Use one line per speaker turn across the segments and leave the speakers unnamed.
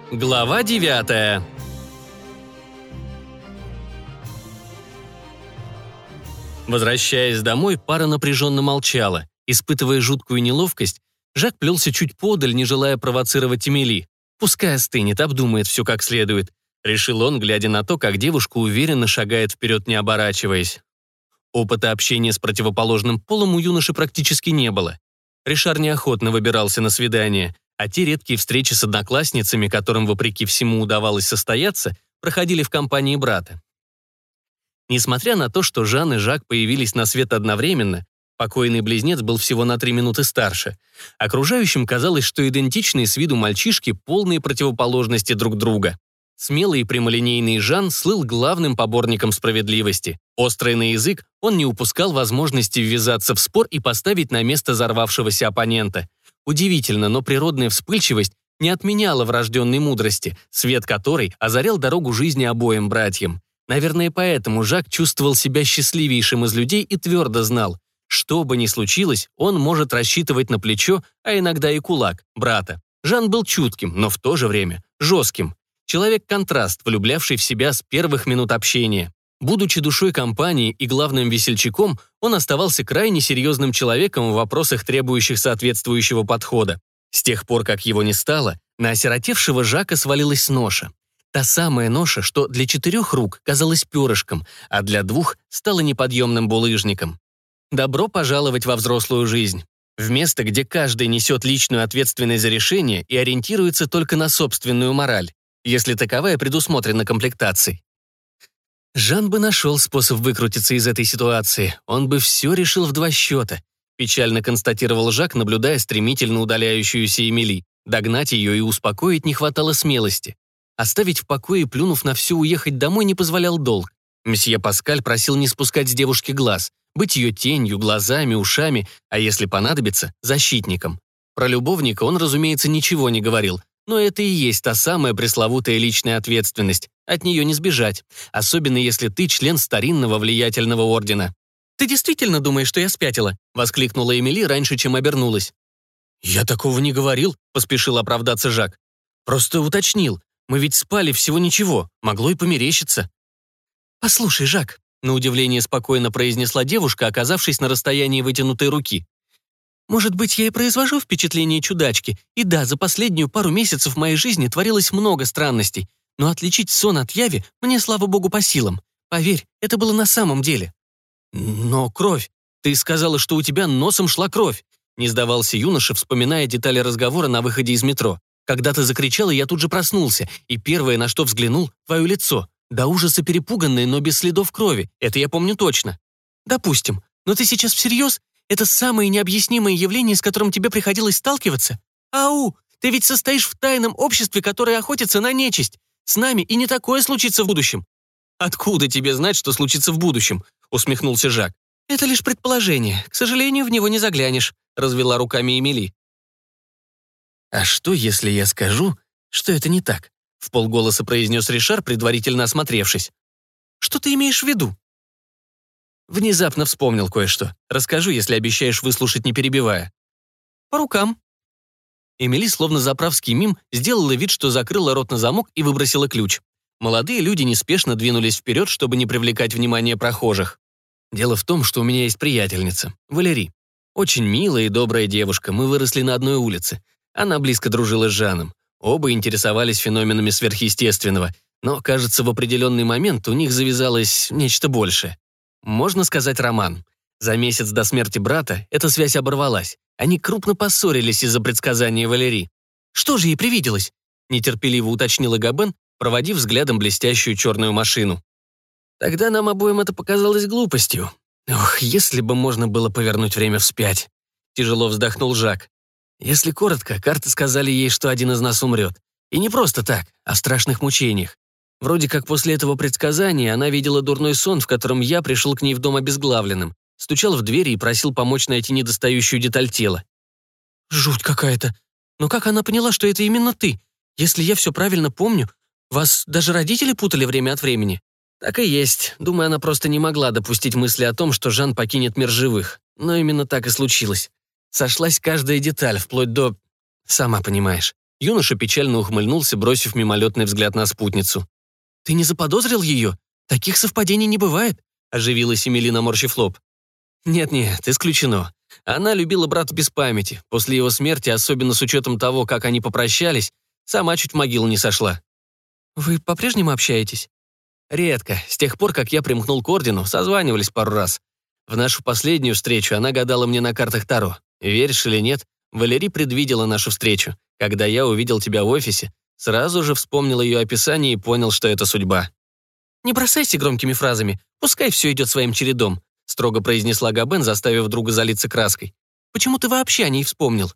Глава 9. Возвращаясь домой, пара напряженно молчала. Испытывая жуткую неловкость, Жак плелся чуть подаль, не желая провоцировать Эмили. Пускай остынет, обдумает все как следует. Решил он, глядя на то, как девушка уверенно шагает вперед, не оборачиваясь. Опыта общения с противоположным полом у юноши практически не было. Ришар неохотно выбирался на свидание, а те редкие встречи с одноклассницами, которым, вопреки всему, удавалось состояться, проходили в компании брата. Несмотря на то, что Жан и Жак появились на свет одновременно, покойный близнец был всего на 3 минуты старше. Окружающим казалось, что идентичные с виду мальчишки – полные противоположности друг друга. Смелый и прямолинейный Жан слыл главным поборником справедливости. Острый на язык, он не упускал возможности ввязаться в спор и поставить на место взорвавшегося оппонента. Удивительно, но природная вспыльчивость не отменяла врожденной мудрости, свет которой озарял дорогу жизни обоим братьям. Наверное, поэтому Жак чувствовал себя счастливейшим из людей и твердо знал, что бы ни случилось, он может рассчитывать на плечо, а иногда и кулак, брата. Жан был чутким, но в то же время жестким. Человек-контраст, влюблявший в себя с первых минут общения. Будучи душой компании и главным весельчаком, он оставался крайне серьезным человеком в вопросах, требующих соответствующего подхода. С тех пор, как его не стало, на осиротевшего Жака свалилась ноша. Та самая ноша, что для 4 рук казалась перышком, а для 2 стала неподъемным булыжником. Добро пожаловать во взрослую жизнь. В место, где каждый несет личную ответственность за решение и ориентируется только на собственную мораль, если таковая предусмотрена комплектацией. Жан бы нашел способ выкрутиться из этой ситуации, он бы все решил в 2 счета, печально констатировал Жак, наблюдая стремительно удаляющуюся Эмили. Догнать ее и успокоить не хватало смелости. Оставить в покое, плюнув на все, уехать домой не позволял долг. Месье Паскаль просил не спускать с девушки глаз, быть ее тенью, глазами, ушами, а если понадобится, защитником. Про любовника он, разумеется, ничего не говорил, но это и есть та самая пресловутая личная ответственность. От нее не сбежать, особенно если ты член старинного влиятельного ордена. «Ты действительно думаешь, что я спятила?» — воскликнула Эмили раньше, чем обернулась. «Я такого не говорил», — поспешил оправдаться Жак. «Просто уточнил. Мы ведь спали всего ничего, могло и померещиться». «Послушай, Жак», — на удивление спокойно произнесла девушка, оказавшись на расстоянии вытянутой руки. «Может быть, я и произвожу впечатление чудачки, и да, за последнюю пару месяцев в моей жизни творилось много странностей, но отличить сон от яви мне, слава богу, по силам. Поверь, это было на самом деле». «Но кровь. Ты сказала, что у тебя носом шла кровь», — не сдавался юноша, вспоминая детали разговора на выходе из метро. «Когда ты закричала, я тут же проснулся, и первое, на что взглянул, твое лицо. До ужаса перепуганное, но без следов крови. Это я помню точно». «Допустим. Но ты сейчас всерьез? Это самое необъяснимое явление, с которым тебе приходилось сталкиваться? Ау! Ты ведь состоишь в тайном обществе, которое охотится на нечисть. С нами и не такое случится в будущем». «Откуда тебе знать, что случится в будущем?» — усмехнулся Жак. «Это лишь предположение. К сожалению, в него не заглянешь», — развела руками Эмили. «А что, если я скажу, что это не так?» — вполголоса произнес Ришар, предварительно осмотревшись. «Что ты имеешь в виду?» «Внезапно вспомнил кое-что. Расскажу, если обещаешь выслушать, не перебивая». «По рукам». Эмили, словно заправский мим, сделала вид, что закрыла рот на замок и выбросила ключ. Молодые люди неспешно двинулись вперед, чтобы не привлекать внимание прохожих. «Дело в том, что у меня есть приятельница, Валери. Очень милая и добрая девушка, мы выросли на одной улице. Она близко дружила с Жаном. Оба интересовались феноменами сверхъестественного, но, кажется, в определенный момент у них завязалось нечто большее. Можно сказать, роман. За месяц до смерти брата эта связь оборвалась. Они крупно поссорились из-за предсказания Валери. «Что же ей привиделось?» — нетерпеливо уточнила Габен, проводив взглядом блестящую черную машину. «Тогда нам обоим это показалось глупостью. Ох, если бы можно было повернуть время вспять». Тяжело вздохнул Жак. Если коротко, карты сказали ей, что один из нас умрет. И не просто так, а в страшных мучениях. Вроде как после этого предсказания она видела дурной сон, в котором я пришел к ней в дом обезглавленным, стучал в двери и просил помочь найти недостающую деталь тела. «Жуть какая-то. Но как она поняла, что это именно ты? Если я все правильно помню, вас даже родители путали время от времени?» «Так и есть. Думаю, она просто не могла допустить мысли о том, что Жан покинет мир живых. Но именно так и случилось. Сошлась каждая деталь, вплоть до... Сама понимаешь». Юноша печально ухмыльнулся, бросив мимолетный взгляд на спутницу. «Ты не заподозрил ее? Таких совпадений не бывает», — оживилась Эмили, наморщив лоб. «Нет, исключено. Она любила брата без памяти. После его смерти, особенно с учетом того, как они попрощались, сама чуть в могилу не сошла». «Вы по-прежнему общаетесь?» «Редко. С тех пор, как я примкнул к ордену, созванивались пару раз. В нашу последнюю встречу она гадала мне на картах Таро. Веришь или нет, Валерий предвидела нашу встречу. Когда я увидел тебя в офисе, сразу же вспомнил ее описание и понял, что это судьба». «Не бросайся громкими фразами, пускай все идет своим чередом», строго произнесла Габен, заставив друга залиться краской. «Почему ты вообще о ней вспомнил?»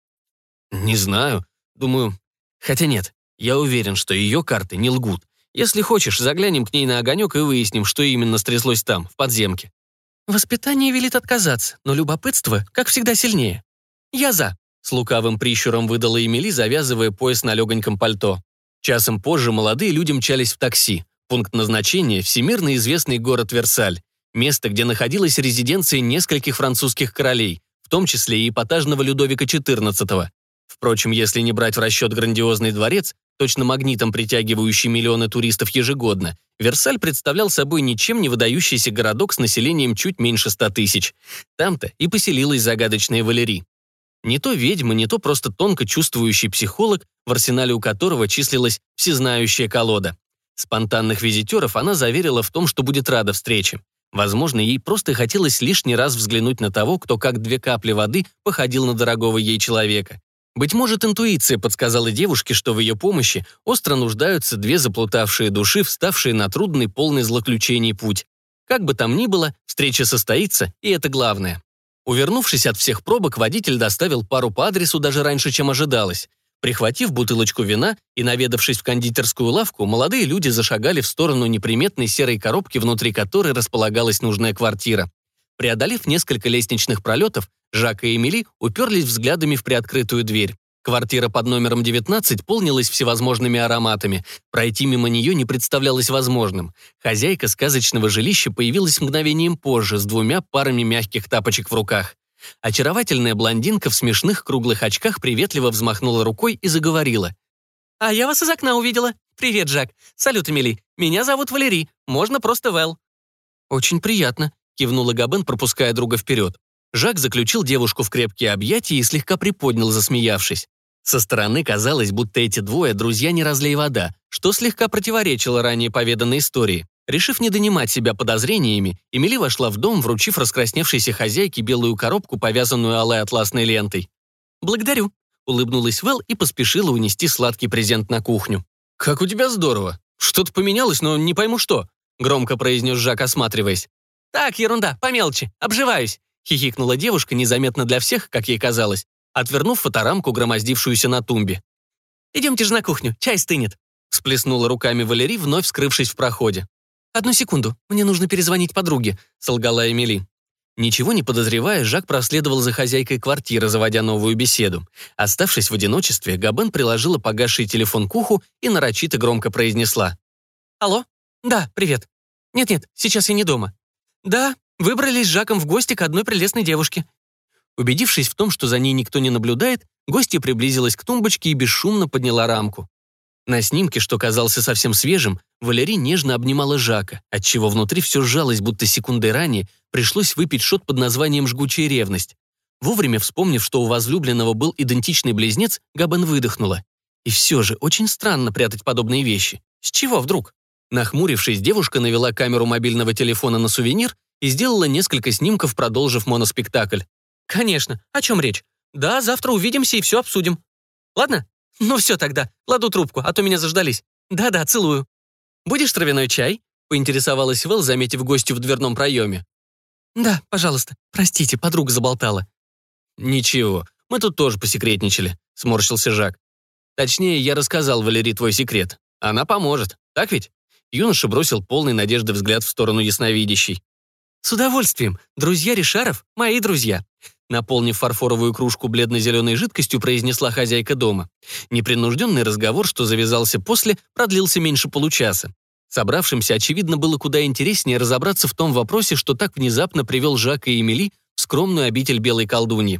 «Не знаю. Думаю... Хотя нет, я уверен, что ее карты не лгут. Если хочешь, заглянем к ней на огонек и выясним, что именно стряслось там, в подземке». «Воспитание велит отказаться, но любопытство, как всегда, сильнее. Я за», — с лукавым прищуром выдала Эмили, завязывая пояс на легоньком пальто. Часом позже молодые люди мчались в такси. Пункт назначения — всемирно известный город Версаль. Место, где находилась резиденция нескольких французских королей, в том числе и эпатажного Людовика XIV. Впрочем, если не брать в расчет грандиозный дворец, точно магнитом притягивающий миллионы туристов ежегодно, Версаль представлял собой ничем не выдающийся городок с населением чуть меньше 100 тысяч. Там-то и поселилась загадочная Валерий. Не то ведьма, не то просто тонко чувствующий психолог, в арсенале у которого числилась всезнающая колода. Спонтанных визитеров она заверила в том, что будет рада встрече. Возможно, ей просто хотелось лишний раз взглянуть на того, кто как 2 капли воды походил на дорогого ей человека. Быть может, интуиция подсказала девушке, что в ее помощи остро нуждаются 2 заплутавшие души, вставшие на трудный, полный злоключений путь. Как бы там ни было, встреча состоится, и это главное. Увернувшись от всех пробок, водитель доставил пару по адресу даже раньше, чем ожидалось. Прихватив бутылочку вина и наведавшись в кондитерскую лавку, молодые люди зашагали в сторону неприметной серой коробки, внутри которой располагалась нужная квартира. Преодолев несколько лестничных пролетов, Жак и Эмили уперлись взглядами в приоткрытую дверь. Квартира под номером 19 полнилась всевозможными ароматами. Пройти мимо нее не представлялось возможным. Хозяйка сказочного жилища появилась мгновением позже с 2 парами мягких тапочек в руках. Очаровательная блондинка в смешных круглых очках приветливо взмахнула рукой и заговорила. «А я вас из окна увидела. Привет, Жак. Салют, Эмили. Меня зовут Валерий. Можно просто Вэл». «Очень приятно», — кивнула Габен, пропуская друга вперед. Жак заключил девушку в крепкие объятия и слегка приподнял, засмеявшись. Со стороны казалось, будто эти 2 друзья не разлей вода, что слегка противоречило ранее поведанной истории. Решив не донимать себя подозрениями, Эмили вошла в дом, вручив раскрасневшейся хозяйке белую коробку, повязанную алой атласной лентой. «Благодарю», — улыбнулась Вэл и поспешила унести сладкий презент на кухню. «Как у тебя здорово! Что-то поменялось, но не пойму что», — громко произнес Жак, осматриваясь. «Так, ерунда, по мелочи, обживаюсь», — хихикнула девушка, незаметно для всех, как ей казалось, отвернув фоторамку, громоздившуюся на тумбе. «Идемте же на кухню, чай стынет», — всплеснула руками Валерий, вновь скрывшись в проходе. «Одну секунду, мне нужно перезвонить подруге», — солгала Эмили. Ничего не подозревая, Жак проследовал за хозяйкой квартиры, заводя новую беседу. Оставшись в одиночестве, Габен приложила погасший телефон к уху и нарочито громко произнесла. «Алло? Да, привет. Нет, сейчас я не дома. Да, выбрались с Жаком в гости к одной прелестной девушке». Убедившись в том, что за ней никто не наблюдает, гостья приблизилась к тумбочке и бесшумно подняла рамку. На снимке, что казался совсем свежим, Валерий нежно обнимала Жака, отчего внутри все сжалось, будто секундой ранее пришлось выпить шот под названием «Жгучая ревность». Вовремя вспомнив, что у возлюбленного был идентичный близнец, Габен выдохнула. И все же очень странно прятать подобные вещи. С чего вдруг? Нахмурившись, девушка навела камеру мобильного телефона на сувенир и сделала несколько снимков, продолжив моноспектакль. «Конечно, о чем речь? Да, завтра увидимся и все обсудим. Ладно? Ну все тогда, кладу трубку, а то меня заждались. Да-да, целую». «Будешь травяной чай?» — поинтересовалась Вэл, заметив гостью в дверном проеме. «Да, пожалуйста. Простите, подруга заболтала». «Ничего, мы тут тоже посекретничали», — сморщился Жак. «Точнее, я рассказал Валерии твой секрет. Она поможет, так ведь?» Юноша бросил полный надежды взгляд в сторону ясновидящей. «С удовольствием. Друзья Ришаров — мои друзья», — наполнив фарфоровую кружку бледно-зеленой жидкостью, произнесла хозяйка дома. Непринужденный разговор, что завязался после, продлился меньше получаса. Собравшимся, очевидно, было куда интереснее разобраться в том вопросе, что так внезапно привел Жака и Эмили в скромную обитель белой колдуньи.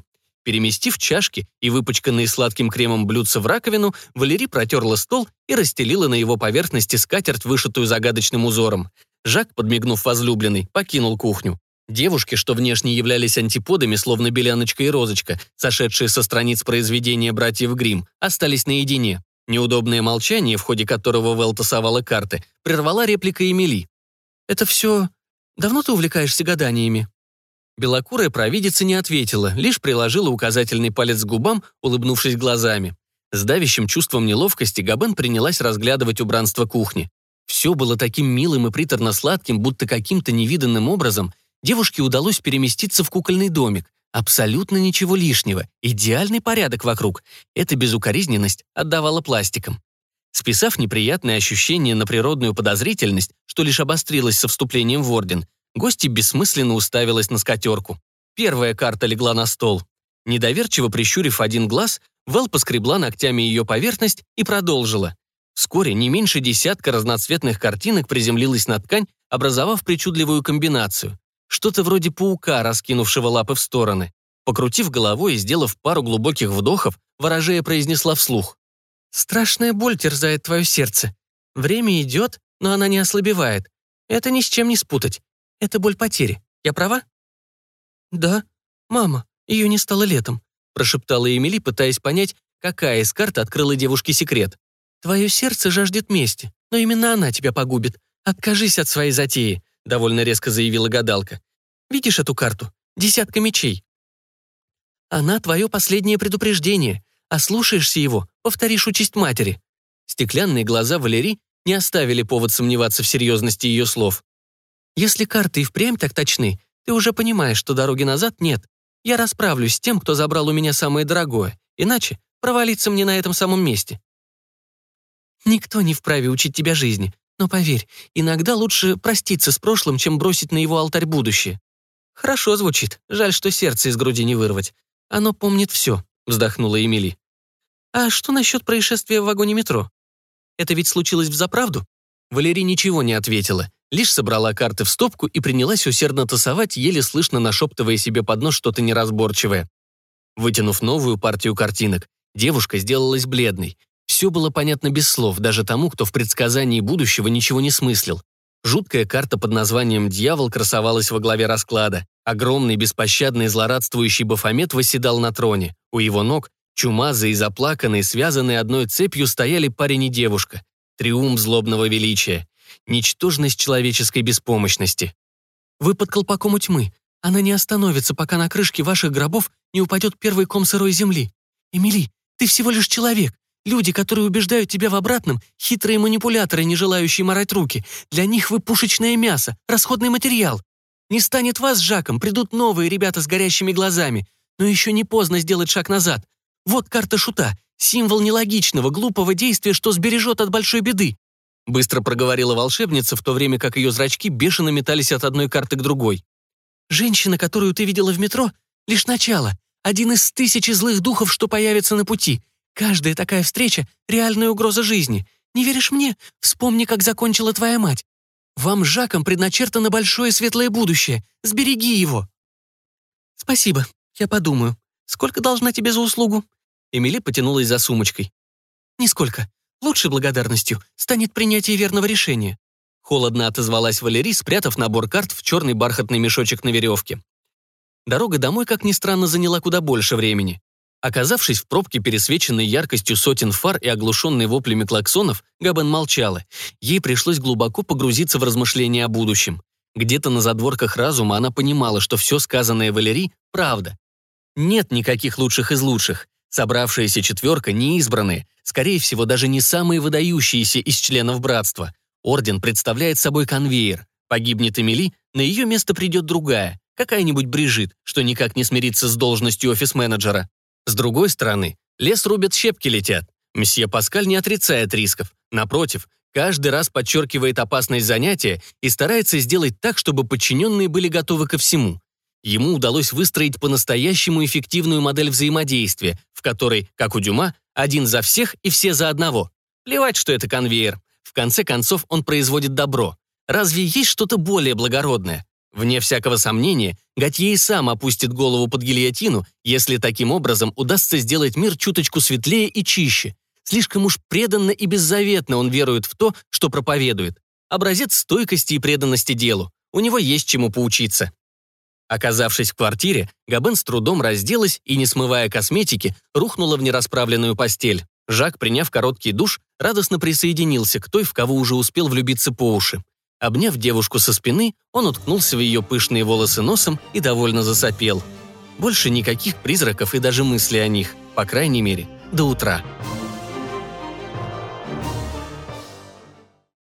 Переместив чашки и выпачканные сладким кремом блюдца в раковину, Валерий протерла стол и расстелила на его поверхности скатерть, вышитую загадочным узором. Жак, подмигнув возлюбленной, покинул кухню. Девушки, что внешне являлись антиподами, словно Беляночка и Розочка, сошедшие со страниц произведения братьев Гримм, остались наедине. Неудобное молчание, в ходе которого Вэл тасовала карты, прервала реплика Эмили. «Это все... Давно ты увлекаешься гаданиями?» Белокурая провидица не ответила, лишь приложила указательный палец к губам, улыбнувшись глазами. С давящим чувством неловкости Габен принялась разглядывать убранство кухни. Все было таким милым и приторно-сладким, будто каким-то невиданным образом девушке удалось переместиться в кукольный домик. Абсолютно ничего лишнего, идеальный порядок вокруг. Эта безукоризненность отдавала пластиком. Списав неприятные ощущения на природную подозрительность, что лишь обострилось со вступлением в орден, гостья бессмысленно уставилась на скатерку. Первая карта легла на стол. Недоверчиво прищурив один глаз, Вэл поскребла ногтями ее поверхность и продолжила. Вскоре не меньше десятка разноцветных картинок приземлилась на ткань, образовав причудливую комбинацию. Что-то вроде паука, раскинувшего лапы в стороны. Покрутив головой и сделав пару глубоких вдохов, ворожея произнесла вслух. «Страшная боль терзает твое сердце. Время идет, но она не ослабевает. Это ни с чем не спутать. Это боль потери. Я права?» «Да, мама, ее не стало летом», прошептала Эмили, пытаясь понять, какая из карт открыла девушке секрет. «Твое сердце жаждет мести, но именно она тебя погубит. Откажись от своей затеи», довольно резко заявила гадалка. «Видишь эту карту? Десятка мечей. Она твое последнее предупреждение. Ослушаешься его, повторишь участь матери». Стеклянные глаза Валерии не оставили повод сомневаться в серьезности ее слов. «Если карты и впрямь так точны, ты уже понимаешь, что дороги назад нет. Я расправлюсь с тем, кто забрал у меня самое дорогое, иначе провалиться мне на этом самом месте. Никто не вправе учить тебя жизни, но поверь, иногда лучше проститься с прошлым, чем бросить на его алтарь будущее». «Хорошо звучит, жаль, что сердце из груди не вырвать. Оно помнит все», — вздохнула Эмили. «А что насчет происшествия в вагоне метро? Это ведь случилось взаправду?» Валерия ничего не ответила, лишь собрала карты в стопку и принялась усердно тасовать, еле слышно нашептывая себе под нос что-то неразборчивое. Вытянув новую партию картинок, девушка сделалась бледной. Все было понятно без слов, даже тому, кто в предсказании будущего ничего не смыслил. Жуткая карта под названием «Дьявол» красовалась во главе расклада. Огромный, беспощадный, злорадствующий Бафомет восседал на троне. У его ног, чумазые и заплаканные, связанные одной цепью, стояли парень и девушка. Триумф злобного величия. Ничтожность человеческой беспомощности. «Вы под колпаком у тьмы. Она не остановится, пока на крышке ваших гробов не упадет первый ком сырой земли. Эмили, ты всего лишь человек. Люди, которые убеждают тебя в обратном, хитрые манипуляторы, не желающие марать руки. Для них вы пушечное мясо, расходный материал. Не станет вас с Жаком, придут новые ребята с горящими глазами. Но еще не поздно сделать шаг назад. Вот карта шута, символ нелогичного, глупого действия, что сбережет от большой беды». Быстро проговорила волшебница, в то время как ее зрачки бешено метались от одной карты к другой. «Женщина, которую ты видела в метро, лишь начало. Один из тысячи злых духов, что появится на пути. Каждая такая встреча — реальная угроза жизни. Не веришь мне? Вспомни, как закончила твоя мать. Вам с Жаком предначертано большое светлое будущее. Сбереги его». «Спасибо, я подумаю. Сколько должна тебе за услугу?» Эмили потянулась за сумочкой. «Нисколько. Лучшей благодарностью станет принятие верного решения». Холодно отозвалась Валерий, спрятав набор карт в черный бархатный мешочек на веревке. Дорога домой, как ни странно, заняла куда больше времени. Оказавшись в пробке, пересвеченной яркостью сотен фар и оглушенной воплями клаксонов, Габен молчала. Ей пришлось глубоко погрузиться в размышления о будущем. Где-то на задворках разума она понимала, что все сказанное Валерий — правда. Нет никаких лучших из лучших. Собравшаяся четверка неизбранные, скорее всего, даже не самые выдающиеся из членов братства. Орден представляет собой конвейер. Погибнет Эмили, на ее место придет другая, какая-нибудь Брижит, что никак не смирится с должностью офис-менеджера. С другой стороны, лес рубят, щепки летят. Мсье Паскаль не отрицает рисков. Напротив, каждый раз подчеркивает опасность занятия и старается сделать так, чтобы подчиненные были готовы ко всему. Ему удалось выстроить по-настоящему эффективную модель взаимодействия, в которой, как у Дюма, один за всех и все за одного. Плевать, что это конвейер. В конце концов, он производит добро. Разве есть что-то более благородное? Вне всякого сомнения, Готье и сам опустит голову под гильотину, если таким образом удастся сделать мир чуточку светлее и чище. Слишком уж преданно и беззаветно он верует в то, что проповедует. Образец стойкости и преданности делу. У него есть чему поучиться. Оказавшись в квартире, Габен с трудом разделась и, не смывая косметики, рухнула в нерасправленную постель. Жак, приняв короткий душ, радостно присоединился к той, в кого уже успел влюбиться по уши. Обняв девушку со спины, он уткнулся в ее пышные волосы носом и довольно засопел. Больше никаких призраков и даже мыслей о них, по крайней мере, до утра.